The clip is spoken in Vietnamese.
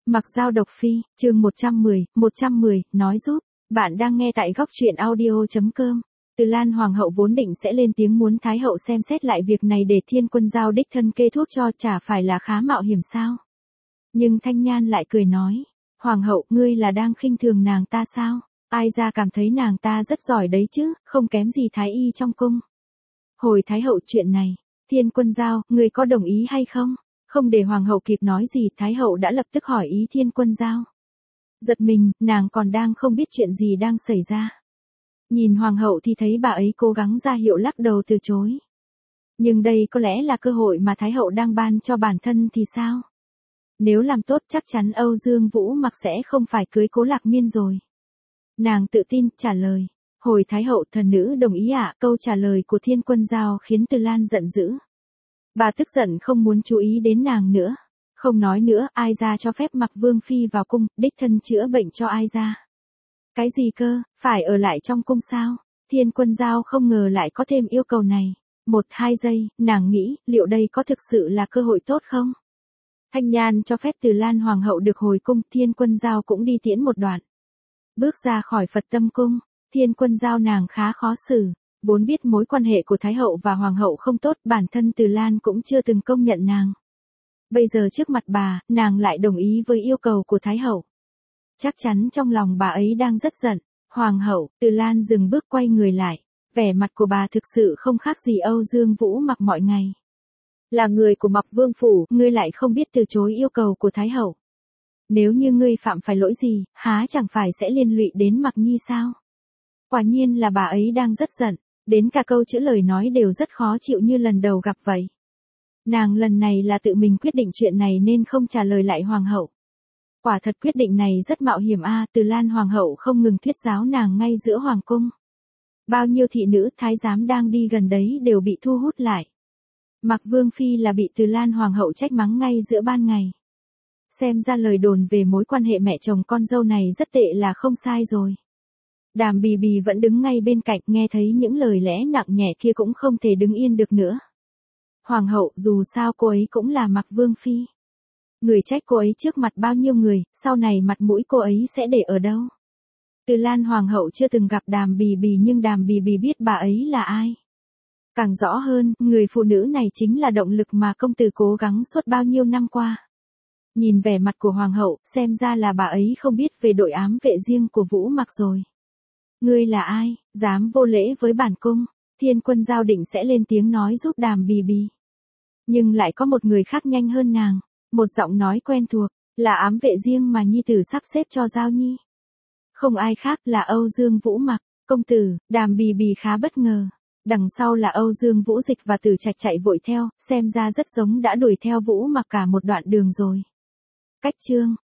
Mặc Dao độc phi, chương 110, nói giúp. Bạn đang nghe tại góc truyện audio.com. Từ Lan Hoàng hậu vốn định sẽ lên tiếng muốn Thái hậu xem xét lại việc này để Thiên Quân Dao đích thân kê thuốc cho, chả phải là khá mạo hiểm sao. Nhưng Thanh Nhan lại cười nói, Hoàng hậu, ngươi là đang khinh thường nàng ta sao? Ai ra cảm thấy nàng ta rất giỏi đấy chứ, không kém gì Thái y trong cung. Hồi Thái hậu, chuyện này, Thiên Quân Dao, ngươi có đồng ý hay không? Không để Hoàng hậu kịp nói gì, Thái hậu đã lập tức hỏi ý Thiên Quân Dao. Giật mình, nàng còn đang không biết chuyện gì đang xảy ra. Nhìn Hoàng hậu thì thấy bà ấy cố gắng ra hiệu lắc đầu từ chối. Nhưng đây có lẽ là cơ hội mà Thái hậu đang ban cho bản thân thì sao? Nếu làm tốt chắc chắn Âu Dương Vũ Mặc sẽ không phải cưới Cố Lạc Miên rồi. Nàng tự tin trả lời. Hồi Thái hậu, thần nữ đồng ý ạ. Câu trả lời của Thiên Quân Dao khiến Từ Lan giận dữ. Bà tức giận không muốn chú ý đến nàng nữa. Không nói nữa, ai ra cho phép Mặc Vương Phi vào cung, đích thân chữa bệnh cho ai ra. Cái gì cơ, phải ở lại trong cung sao? Thiên Quân Dao không ngờ lại có thêm yêu cầu này. 1-2 giây, nàng nghĩ, liệu đây có thực sự là cơ hội tốt không? Thanh Nhan cho phép Từ Lan Hoàng hậu được hồi cung, Thiên Quân Dao cũng đi tiễn một đoạn. Bước ra khỏi Phật Tâm Cung, Thiên Quân Dao nàng khá khó xử. Vốn biết mối quan hệ của Thái hậu và Hoàng hậu không tốt, bản thân Từ Lan cũng chưa từng công nhận nàng. Bây giờ trước mặt bà, nàng lại đồng ý với yêu cầu của Thái hậu. Chắc chắn trong lòng bà ấy đang rất giận. Hoàng hậu, Từ Lan dừng bước quay người lại. Vẻ mặt của bà thực sự không khác gì Âu Dương Vũ Mặc mọi ngày. Là người của Mặc Vương Phủ, ngươi lại không biết từ chối yêu cầu của Thái hậu. Nếu như ngươi phạm phải lỗi gì, há chẳng phải sẽ liên lụy đến Mặc Nhi sao? Quả nhiên là bà ấy đang rất giận. Đến cả câu chữ lời nói đều rất khó chịu như lần đầu gặp vậy. Nàng lần này là tự mình quyết định chuyện này nên không trả lời lại Hoàng hậu. Quả thật quyết định này rất mạo hiểm a. Từ Lan Hoàng hậu không ngừng thuyết giáo nàng ngay giữa Hoàng cung. Bao nhiêu thị nữ thái giám đang đi gần đấy đều bị thu hút lại. Mặc Vương Phi là bị Từ Lan Hoàng hậu trách mắng ngay giữa ban ngày. Xem ra lời đồn về mối quan hệ mẹ chồng con dâu này rất tệ là không sai rồi. Đàm Bì Bì vẫn đứng ngay bên cạnh, nghe thấy những lời lẽ nặng nhẹ kia cũng không thể đứng yên được nữa. Hoàng hậu, dù sao cô ấy cũng là Mặc Vương Phi. Người trách cô ấy trước mặt bao nhiêu người, sau này mặt mũi cô ấy sẽ để ở đâu? Từ Lan Hoàng hậu chưa từng gặp Đàm Bì Bì nhưng Đàm Bì Bì biết bà ấy là ai. Càng rõ hơn, người phụ nữ này chính là động lực mà công tử cố gắng suốt bao nhiêu năm qua. Nhìn vẻ mặt của Hoàng hậu, xem ra là bà ấy không biết về đội ám vệ riêng của Vũ Mặc rồi. Ngươi là ai, dám vô lễ với bản cung? Thiên Quân Dao định sẽ lên tiếng nói giúp Đàm Bì Bì. Nhưng lại có một người khác nhanh hơn nàng. Một giọng nói quen thuộc, là ám vệ riêng mà Nhi tử sắp xếp cho Dao Nhi. Không ai khác là Âu Dương Vũ Mặc. Công tử, Đàm Bì Bì khá bất ngờ. Đằng sau là Âu Dương Vũ Dịch và Tử Trạch chạy vội theo, xem ra rất giống đã đuổi theo Vũ Mặc cả một đoạn đường rồi. Cách chương